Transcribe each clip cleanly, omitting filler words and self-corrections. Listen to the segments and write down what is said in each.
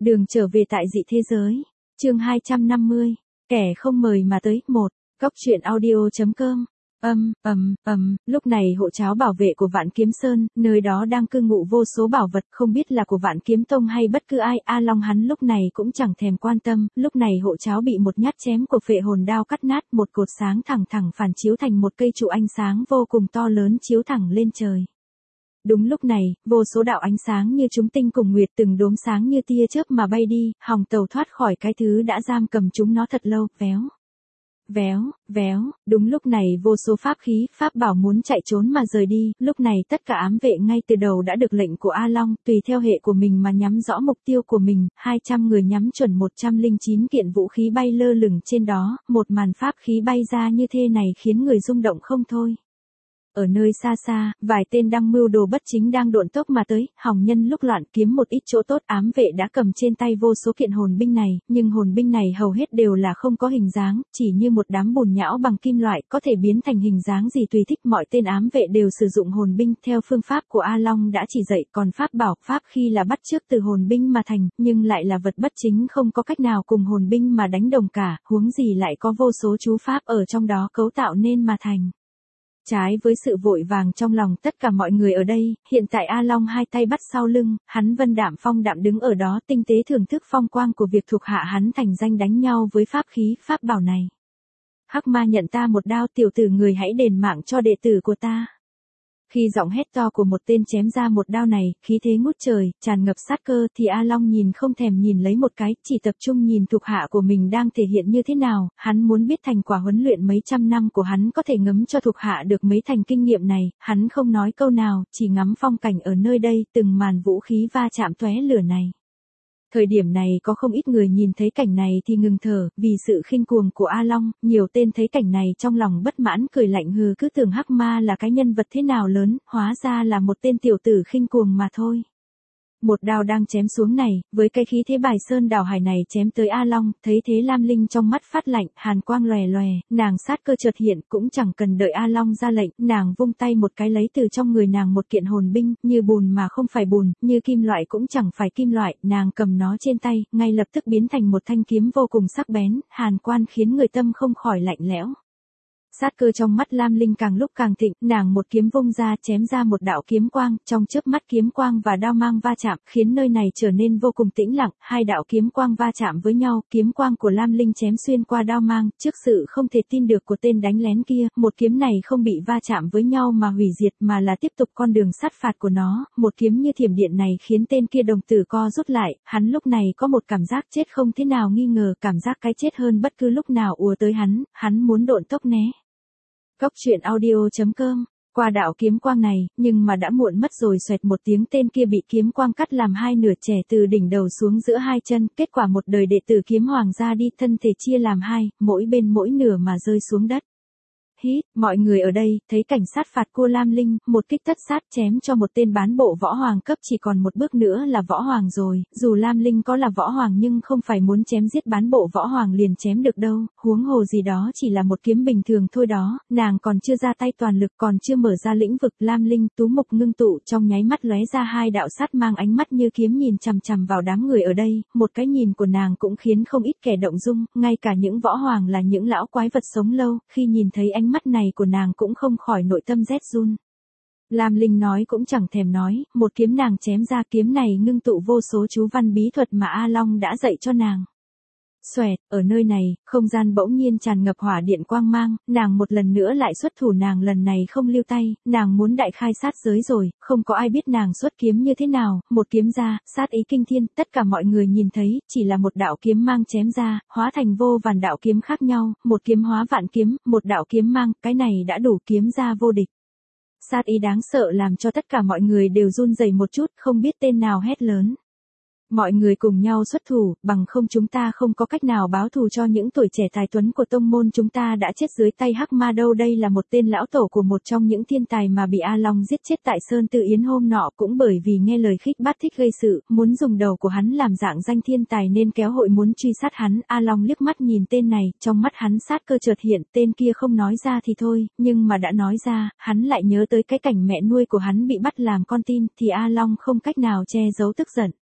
Đường trở về tại dị thế giới. Chương 250. Kẻ không mời mà tới. 1. Cóc truyện audio.com. Lúc này hộ tráo bảo vệ của Vạn Kiếm Sơn, nơi đó đang cư ngụ vô số bảo vật, không biết là của Vạn Kiếm Tông hay bất cứ ai. A Long hắn lúc này cũng chẳng thèm quan tâm, lúc này hộ tráo bị một nhát chém của phệ hồn đao cắt nát, một cột sáng thẳng phản chiếu thành một cây trụ ánh sáng vô cùng to lớn chiếu thẳng lên trời. Đúng lúc này, vô số đạo ánh sáng như chúng tinh cùng nguyệt, từng đốm sáng như tia chớp mà bay đi, hòng tàu thoát khỏi cái thứ đã giam cầm chúng nó thật lâu. Véo, đúng lúc này vô số pháp khí, pháp bảo muốn chạy trốn mà rời đi, lúc này tất cả ám vệ ngay từ đầu đã được lệnh của A Long, tùy theo hệ của mình mà nhắm rõ mục tiêu của mình, 200 người nhắm chuẩn 109 kiện vũ khí bay lơ lửng trên đó, một màn pháp khí bay ra như thế này khiến người rung động không thôi. Ở nơi xa xa, vài tên đang mưu đồ bất chính đang độn tốc mà tới, hòng nhân lúc loạn kiếm một ít chỗ tốt. Ám vệ đã cầm trên tay vô số kiện hồn binh này, nhưng hồn binh này hầu hết đều là không có hình dáng, chỉ như một đám bùn nhão bằng kim loại, có thể biến thành hình dáng gì tùy thích. Mọi tên ám vệ đều sử dụng hồn binh theo phương pháp của A Long đã chỉ dạy, còn pháp bảo, pháp khi là bắt chước từ hồn binh mà thành, nhưng lại là vật bất chính, không có cách nào cùng hồn binh mà đánh đồng cả, huống gì lại có vô số chú pháp ở trong đó cấu tạo nên mà thành. Trái với sự vội vàng trong lòng tất cả mọi người ở đây, hiện tại A Long hai tay bắt sau lưng, hắn vân đạm phong đạm đứng ở đó tinh tế thưởng thức phong quang của việc thuộc hạ hắn thành danh đánh nhau với pháp khí, pháp bảo này. Hắc ma nhận ta một đao, tiểu tử người hãy đền mạng cho đệ tử của ta. Khi giọng hét to của một tên chém ra một đao này, khí thế ngút trời, tràn ngập sát cơ, thì A Long nhìn không thèm nhìn lấy một cái, chỉ tập trung nhìn thuộc hạ của mình đang thể hiện như thế nào. Hắn muốn biết thành quả huấn luyện mấy trăm năm của hắn có thể ngấm cho thuộc hạ được mấy thành kinh nghiệm này. Hắn không nói câu nào, chỉ ngắm phong cảnh ở nơi đây, từng màn vũ khí va chạm tóe lửa này. Thời điểm này có không ít người nhìn thấy cảnh này thì ngừng thở, vì sự khinh cuồng của A Long, nhiều tên thấy cảnh này trong lòng bất mãn cười lạnh hừ, cứ tưởng Hắc Ma là cái nhân vật thế nào lớn, hóa ra là một tên tiểu tử khinh cuồng mà thôi. Một đao đang chém xuống này, với cái khí thế bài sơn đảo hải này chém tới A Long, thấy thế Lam Linh trong mắt phát lạnh, hàn quang lòe lòe, nàng sát cơ chợt hiện, cũng chẳng cần đợi A Long ra lệnh, nàng vung tay một cái lấy từ trong người nàng một kiện hồn binh, như bùn mà không phải bùn, như kim loại cũng chẳng phải kim loại, nàng cầm nó trên tay, ngay lập tức biến thành một thanh kiếm vô cùng sắc bén, hàn quan khiến người tâm không khỏi lạnh lẽo. Sát cơ trong mắt Lam Linh càng lúc càng thịnh, nàng một kiếm vung ra chém ra một đạo kiếm quang, trong chớp mắt kiếm quang và đao mang va chạm, khiến nơi này trở nên vô cùng tĩnh lặng, hai đạo kiếm quang va chạm với nhau, kiếm quang của Lam Linh chém xuyên qua đao mang, trước sự không thể tin được của tên đánh lén kia, một kiếm này không bị va chạm với nhau mà hủy diệt mà là tiếp tục con đường sát phạt của nó, một kiếm như thiểm điện này khiến tên kia đồng tử co rút lại, hắn lúc này có một cảm giác chết không thế nào nghi ngờ, cảm giác cái chết hơn bất cứ lúc nào ùa tới hắn muốn độn tốc né. Cóc truyện audio.com. Qua đạo kiếm quang này, nhưng mà đã muộn mất rồi, xoẹt một tiếng tên kia bị kiếm quang cắt làm hai nửa, trẻ từ đỉnh đầu xuống giữa hai chân, kết quả một đời đệ tử kiếm hoàng ra đi, thân thể chia làm hai, mỗi bên mỗi nửa mà rơi xuống đất. Hít, mọi người ở đây, thấy cảnh sát phạt cô Lam Linh, một kích thất sát chém cho một tên bán bộ võ hoàng cấp, chỉ còn một bước nữa là võ hoàng rồi, dù Lam Linh có là võ hoàng nhưng không phải muốn chém giết bán bộ võ hoàng liền chém được đâu, huống hồ gì đó chỉ là một kiếm bình thường thôi đó, nàng còn chưa ra tay toàn lực, còn chưa mở ra lĩnh vực. Lam Linh tú mục ngưng tụ, trong nháy mắt lóe ra hai đạo sát mang ánh mắt như kiếm nhìn chằm chằm vào đám người ở đây, một cái nhìn của nàng cũng khiến không ít kẻ động dung, ngay cả những võ hoàng là những lão quái vật sống lâu, khi nhìn thấy ánh mắt này của nàng cũng không khỏi nội tâm rét run. Lam Linh nói cũng chẳng thèm nói, một kiếm nàng chém ra, kiếm này ngưng tụ vô số chú văn bí thuật mà A Long đã dạy cho nàng. Xoẹt, ở nơi này, không gian bỗng nhiên tràn ngập hỏa điện quang mang, nàng một lần nữa lại xuất thủ, nàng lần này không lưu tay, nàng muốn đại khai sát giới rồi, không có ai biết nàng xuất kiếm như thế nào, một kiếm ra, sát ý kinh thiên, tất cả mọi người nhìn thấy, chỉ là một đạo kiếm mang chém ra, hóa thành vô vàn đạo kiếm khác nhau, một kiếm hóa vạn kiếm, một đạo kiếm mang, cái này đã đủ kiếm ra vô địch. Sát ý đáng sợ làm cho tất cả mọi người đều run rẩy một chút, không biết tên nào hét lớn. Mọi người cùng nhau xuất thủ, bằng không chúng ta không có cách nào báo thù cho những tuổi trẻ tài tuấn của tông môn chúng ta đã chết dưới tay Hắc Ma đâu. Đây là một tên lão tổ của một trong những thiên tài mà bị A Long giết chết tại Sơn Tự Yến hôm nọ, cũng bởi vì nghe lời khích bác thích gây sự, muốn dùng đầu của hắn làm dạng danh thiên tài nên kéo hội muốn truy sát hắn. A Long liếc mắt nhìn tên này, trong mắt hắn sát cơ chợt hiện, tên kia không nói ra thì thôi, nhưng mà đã nói ra, hắn lại nhớ tới cái cảnh mẹ nuôi của hắn bị bắt làm con tin, thì A Long không cách nào che giấu tức giận.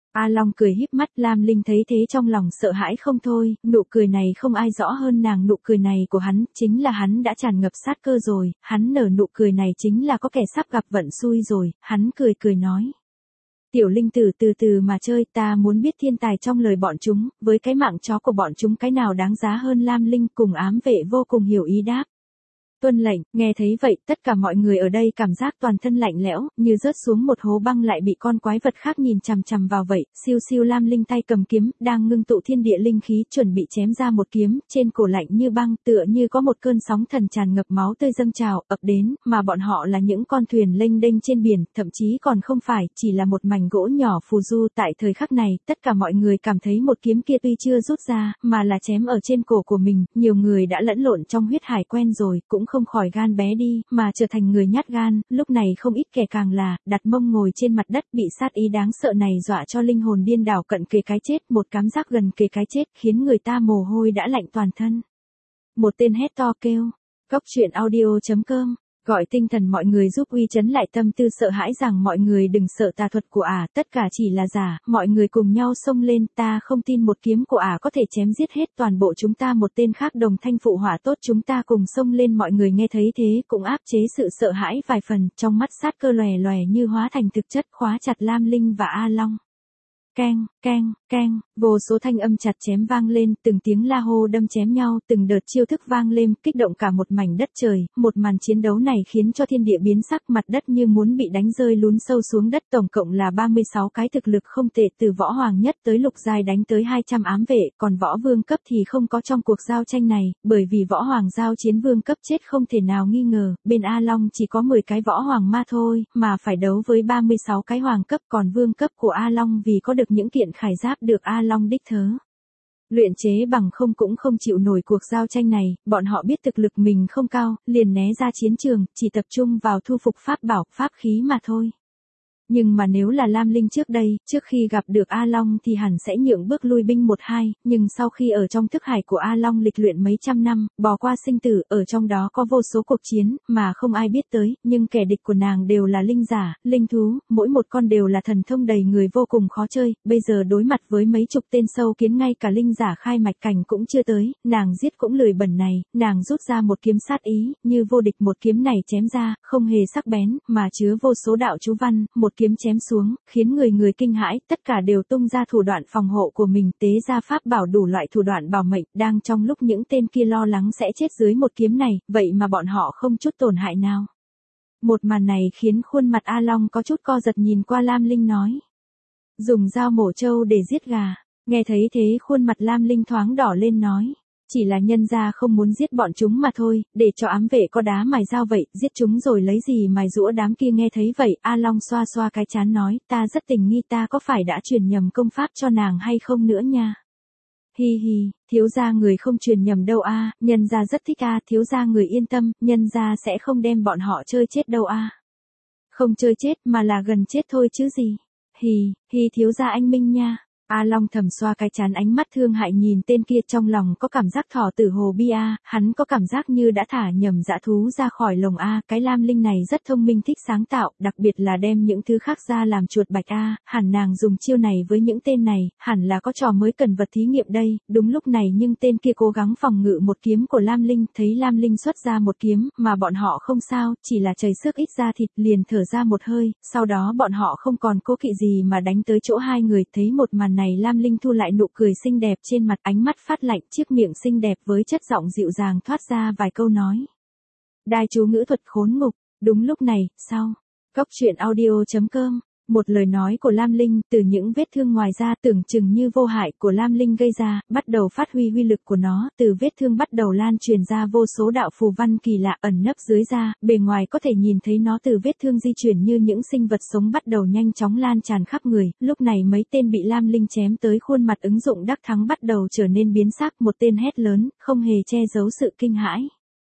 A Long cười híp mắt, Lam Linh thấy thế trong lòng sợ hãi không thôi, nụ cười này không ai rõ hơn nàng, nụ cười này của hắn, chính là hắn đã tràn ngập sát cơ rồi, hắn nở nụ cười này chính là có kẻ sắp gặp vận xui rồi, hắn cười cười nói. Tiểu Linh tử từ từ mà chơi, ta muốn biết thiên tài trong lời bọn chúng, với cái mạng chó của bọn chúng cái nào đáng giá hơn. Lam Linh cùng ám vệ vô cùng hiểu ý đáp. Tuân lệnh. Nghe thấy vậy, tất cả mọi người ở đây cảm giác toàn thân lạnh lẽo, như rớt xuống một hố băng lại bị con quái vật khác nhìn chằm chằm vào vậy. Siêu siêu. Lam Linh tay cầm kiếm, đang ngưng tụ thiên địa linh khí, chuẩn bị chém ra một kiếm, trên cổ lạnh như băng, tựa như có một cơn sóng thần tràn ngập máu tươi dâng trào, ập đến, mà bọn họ là những con thuyền lênh đênh trên biển, thậm chí còn không phải, chỉ là một mảnh gỗ nhỏ phù du. Tại thời khắc này, tất cả mọi người cảm thấy một kiếm kia tuy chưa rút ra, mà là chém ở trên cổ của mình, nhiều người đã lẫn lộn trong huyết hải quen rồi, cũng không khỏi gan bé đi, mà trở thành người nhát gan. Lúc này không ít kẻ càng là, đặt mông ngồi trên mặt đất, bị sát ý đáng sợ này dọa cho linh hồn điên đảo cận kề cái chết, một cảm giác gần kề cái chết, khiến người ta mồ hôi đã lạnh toàn thân. Một tên hét to kêu, Cốc Truyện Audio.com, gọi tinh thần mọi người giúp uy chấn lại tâm tư sợ hãi rằng mọi người đừng sợ tà thuật của ả, tất cả chỉ là giả. Mọi người cùng nhau xông lên, ta không tin một kiếm của ả có thể chém giết hết toàn bộ chúng ta. Một tên khác đồng thanh phụ họa, tốt, chúng ta cùng xông lên. Mọi người nghe thấy thế cũng áp chế sự sợ hãi vài phần, trong mắt sát cơ lòe lòe như hóa thành thực chất, khóa chặt Lam Linh và A Long. Keng, keng, keng, vô số thanh âm chặt chém vang lên, từng tiếng la hô đâm chém nhau, từng đợt chiêu thức vang lên, kích động cả một mảnh đất trời. Một màn chiến đấu này khiến cho thiên địa biến sắc, mặt đất như muốn bị đánh rơi lún sâu xuống đất. Tổng cộng là 36 cái thực lực không tệ, từ võ hoàng nhất tới lục giai đánh tới 200 ám vệ, còn võ vương cấp thì không có trong cuộc giao tranh này, bởi vì võ hoàng giao chiến vương cấp chết không thể nào nghi ngờ. Bên A Long chỉ có 10 cái võ hoàng ma thôi, mà phải đấu với 36 cái hoàng cấp, còn vương cấp của A Long vì có được những kiện khải giáp được A Long đích thớ luyện chế bằng không cũng không chịu nổi cuộc giao tranh này. Bọn họ biết thực lực mình không cao, liền né ra chiến trường, chỉ tập trung vào thu phục pháp bảo, pháp khí mà thôi. Nhưng mà nếu là Lam Linh trước đây, trước khi gặp được A Long thì hẳn sẽ nhượng bước lui binh 1-2, nhưng sau khi ở trong thức hải của A Long lịch luyện mấy trăm năm, bỏ qua sinh tử, ở trong đó có vô số cuộc chiến, mà không ai biết tới, nhưng kẻ địch của nàng đều là linh giả, linh thú, mỗi một con đều là thần thông đầy người vô cùng khó chơi, bây giờ đối mặt với mấy chục tên sâu kiến ngay cả linh giả khai mạch cảnh cũng chưa tới, nàng giết cũng lười bẩn này, nàng rút ra một kiếm sát ý, như vô địch. Một kiếm này chém ra, không hề sắc bén, mà chứa vô số đạo chú văn, một kiếm chém xuống, khiến người kinh hãi, tất cả đều tung ra thủ đoạn phòng hộ của mình, tế ra pháp bảo đủ loại thủ đoạn bảo mệnh, đang trong lúc những tên kia lo lắng sẽ chết dưới một kiếm này, vậy mà bọn họ không chút tổn hại nào. Một màn này khiến khuôn mặt A Long có chút co giật, nhìn qua Lam Linh nói. Dùng dao mổ trâu để giết gà. Nghe thấy thế khuôn mặt Lam Linh thoáng đỏ lên nói. Chỉ là nhân gia không muốn giết bọn chúng mà thôi, để cho ám vệ có đá mài dao vậy, giết chúng rồi lấy gì mài giũa. Đám kia nghe thấy vậy, A Long xoa xoa cái trán nói, ta rất tình nghi, ta có phải đã truyền nhầm công pháp cho nàng hay không nữa nha. Hi hi, thiếu gia người không truyền nhầm đâu a, nhân gia rất thích a, thiếu gia người yên tâm, nhân gia sẽ không đem bọn họ chơi chết đâu a. Không chơi chết mà là gần chết thôi chứ gì. Hi, hi, thiếu gia anh minh nha. A Long thầm xoa cái trán, ánh mắt thương hại nhìn tên kia, trong lòng có cảm giác thỏ tử hồ bi a, hắn có cảm giác như đã thả nhầm dã thú ra khỏi lồng a. Cái Lam Linh này rất thông minh, thích sáng tạo, đặc biệt là đem những thứ khác ra làm chuột bạch a, hẳn nàng dùng chiêu này với những tên này, hẳn là có trò mới cần vật thí nghiệm đây. Đúng lúc này nhưng tên kia cố gắng phòng ngự một kiếm của Lam Linh, thấy Lam Linh xuất ra một kiếm, mà bọn họ không sao, chỉ là chảy xước ít da thịt, liền thở ra một hơi, sau đó bọn họ không còn cố kỵ gì mà đánh tới chỗ hai người. Thấy một màn này, Lam Linh thu lại nụ cười xinh đẹp trên mặt, ánh mắt phát lạnh, chiếc miệng xinh đẹp với chất giọng dịu dàng thoát ra vài câu nói. Đai chú ngữ thuật khốn ngục. Đúng lúc này, sau Cốc Truyện Audio.com, một lời nói của Lam Linh, từ những vết thương ngoài da tưởng chừng như vô hại của Lam Linh gây ra, bắt đầu phát huy uy lực của nó, từ vết thương bắt đầu lan truyền ra vô số đạo phù văn kỳ lạ ẩn nấp dưới da, bề ngoài có thể nhìn thấy nó từ vết thương di chuyển như những sinh vật sống, bắt đầu nhanh chóng lan tràn khắp người. Lúc này mấy tên bị Lam Linh chém tới, khuôn mặt ứng dụng đắc thắng bắt đầu trở nên biến sắc, một tên hét lớn, không hề che giấu sự kinh hãi.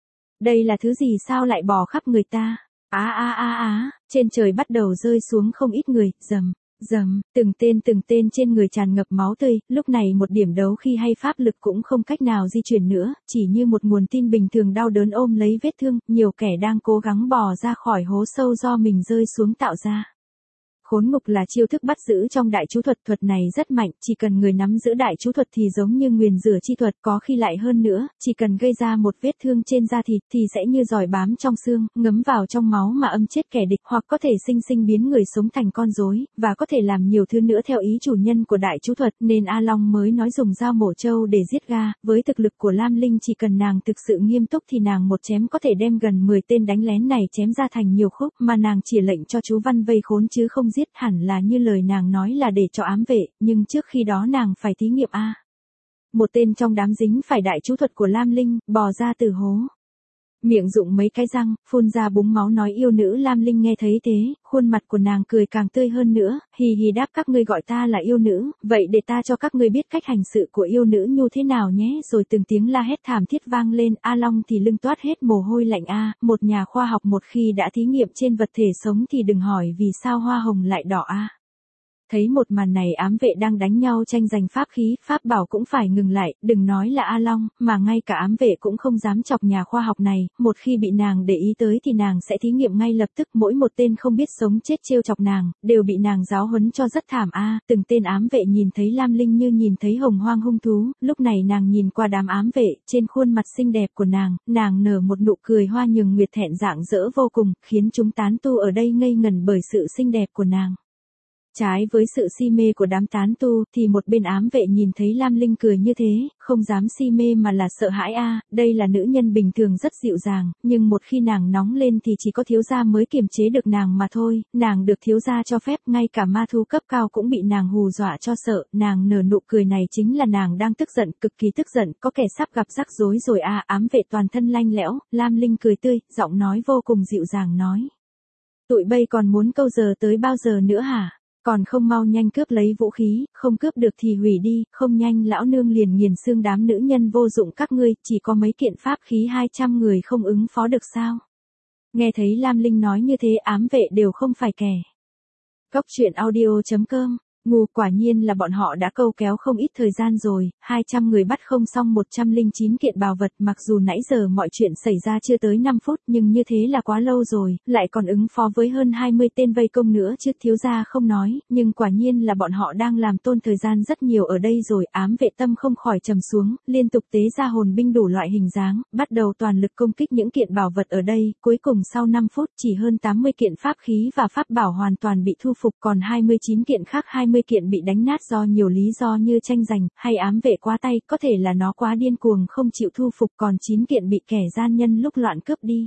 Đây là thứ gì, sao lại bò khắp người ta? Trên trời bắt đầu rơi xuống không ít người, rầm, rầm, từng tên trên người tràn ngập máu tươi, lúc này một điểm đấu khi hay pháp lực cũng không cách nào di chuyển nữa, chỉ như một nguồn tin bình thường đau đớn ôm lấy vết thương, nhiều kẻ đang cố gắng bò ra khỏi hố sâu do mình rơi xuống tạo ra. Khốn ngục là chiêu thức bắt giữ trong đại chú thuật, thuật này rất mạnh, chỉ cần người nắm giữ đại chú thuật thì giống như nguyền rủa chi thuật, có khi lại hơn nữa, chỉ cần gây ra một vết thương trên da thịt thì sẽ như giỏi bám trong xương, ngấm vào trong máu mà âm chết kẻ địch, hoặc có thể sinh sinh biến người sống thành con rối, và có thể làm nhiều thứ nữa theo ý chủ nhân của đại chú thuật, nên A Long mới nói dùng dao mổ trâu để giết ga. Với thực lực của Lam Linh, chỉ cần nàng thực sự nghiêm túc thì nàng một chém có thể đem gần 10 tên đánh lén này chém ra thành nhiều khúc, mà nàng chỉ lệnh cho chú Văn vây khốn chứ không giết, hẳn là như lời nàng nói là để cho ám vệ, nhưng trước khi đó nàng phải thí nghiệm a. Một tên trong đám dính phải đại chú thuật của Lam Linh, bò ra từ hố. Miệng rụng mấy cái răng, phun ra búng máu nói yêu nữ. Lam Linh nghe thấy thế, khuôn mặt của nàng cười càng tươi hơn nữa, hì hì đáp các ngươi gọi ta là yêu nữ, vậy để ta cho các ngươi biết cách hành sự của yêu nữ như thế nào nhé. Rồi từng tiếng la hét thảm thiết vang lên, A Long thì lưng toát hết mồ hôi lạnh a. Một nhà khoa học một khi đã thí nghiệm trên vật thể sống thì đừng hỏi vì sao hoa hồng lại đỏ a. Thấy một màn này, ám vệ đang đánh nhau tranh giành pháp khí, pháp bảo cũng phải ngừng lại, đừng nói là A Long, mà ngay cả ám vệ cũng không dám chọc nhà khoa học này, một khi bị nàng để ý tới thì nàng sẽ thí nghiệm ngay lập tức, mỗi một tên không biết sống chết trêu chọc nàng, đều bị nàng giáo huấn cho rất thảm a. Từng tên ám vệ nhìn thấy Lam Linh như nhìn thấy hồng hoang hung thú, lúc này nàng nhìn qua đám ám vệ, trên khuôn mặt xinh đẹp của nàng nở một nụ cười hoa nhường nguyệt thẹn rạng rỡ vô cùng, khiến chúng tán tu ở đây ngây ngẩn bởi sự xinh đẹp của nàng. Trái với sự si mê của đám tán tu, thì một bên ám vệ nhìn thấy Lam Linh cười như thế, không dám si mê mà là sợ hãi a. Đây là nữ nhân bình thường rất dịu dàng, nhưng một khi nàng nóng lên thì chỉ có thiếu gia mới kiềm chế được nàng mà thôi, nàng được thiếu gia cho phép, ngay cả ma thú cấp cao cũng bị nàng hù dọa cho sợ, nàng nở nụ cười này chính là nàng đang tức giận, cực kỳ tức giận, có kẻ sắp gặp rắc rối rồi a. Ám vệ toàn thân lanh lẽo, Lam Linh cười tươi, giọng nói vô cùng dịu dàng nói. Tụi bay còn muốn câu giờ tới bao giờ nữa hả? Còn không mau nhanh cướp lấy vũ khí, không cướp được thì hủy đi, không nhanh lão nương liền nghiền xương đám nữ nhân vô dụng các ngươi, chỉ có mấy kiện pháp khí 200 người không ứng phó được sao? Nghe thấy Lam Linh nói như thế, ám vệ đều không phải kẻ. Cốc truyện audio.com Ngu, quả nhiên là bọn họ đã câu kéo không ít thời gian rồi, 200 người bắt không xong 109 kiện bào vật, mặc dù nãy giờ mọi chuyện xảy ra chưa tới 5 phút nhưng như thế là quá lâu rồi, lại còn ứng phó với hơn 20 tên vây công nữa chứ thiếu gia không nói, nhưng quả nhiên là bọn họ đang làm tôn thời gian rất nhiều ở đây rồi. Ám vệ tâm không khỏi trầm xuống, liên tục tế ra hồn binh đủ loại hình dáng, bắt đầu toàn lực công kích những kiện bảo vật ở đây, cuối cùng sau 5 phút chỉ hơn 80 kiện pháp khí và pháp bảo hoàn toàn bị thu phục, còn 29 kiện khác 20 kiện bị đánh nát do nhiều lý do như tranh giành, hay ám vệ quá tay, có thể là nó quá điên cuồng không chịu thu phục, còn 9 kiện bị kẻ gian nhân lúc loạn cướp đi.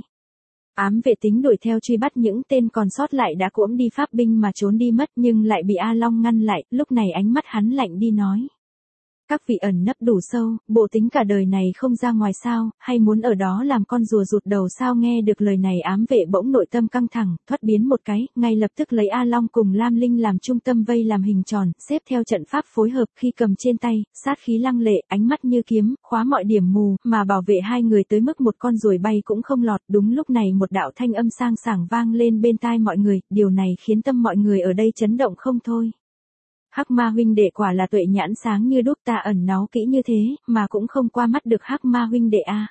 Ám vệ tính đuổi theo truy bắt những tên còn sót lại đã cuỗm đi pháp binh mà trốn đi mất, nhưng lại bị A Long ngăn lại, lúc này ánh mắt hắn lạnh đi nói. Các vị ẩn nấp đủ sâu, bộ tính cả đời này không ra ngoài sao, hay muốn ở đó làm con rùa rụt đầu sao? Nghe được lời này, ám vệ bỗng nội tâm căng thẳng, thoát biến một cái, ngay lập tức lấy A Long cùng Lam Linh làm trung tâm vây làm hình tròn, xếp theo trận pháp phối hợp, khi cầm trên tay, sát khí lăng lệ, ánh mắt như kiếm, khóa mọi điểm mù, mà bảo vệ hai người tới mức một con ruồi bay cũng không lọt. Đúng lúc này một đạo thanh âm sang sảng vang lên bên tai mọi người, điều này khiến tâm mọi người ở đây chấn động không thôi. Hắc Ma huynh đệ quả là tuệ nhãn sáng như đuốc, ta ẩn náu kỹ như thế, mà cũng không qua mắt được Hắc Ma huynh đệ a.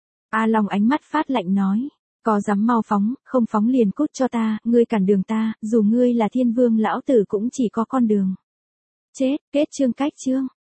A Long ánh mắt phát lạnh nói, có dám mau phóng, không phóng liền cút cho ta, ngươi cản đường ta, dù ngươi là thiên vương lão tử cũng chỉ có con đường chết. Kết chương.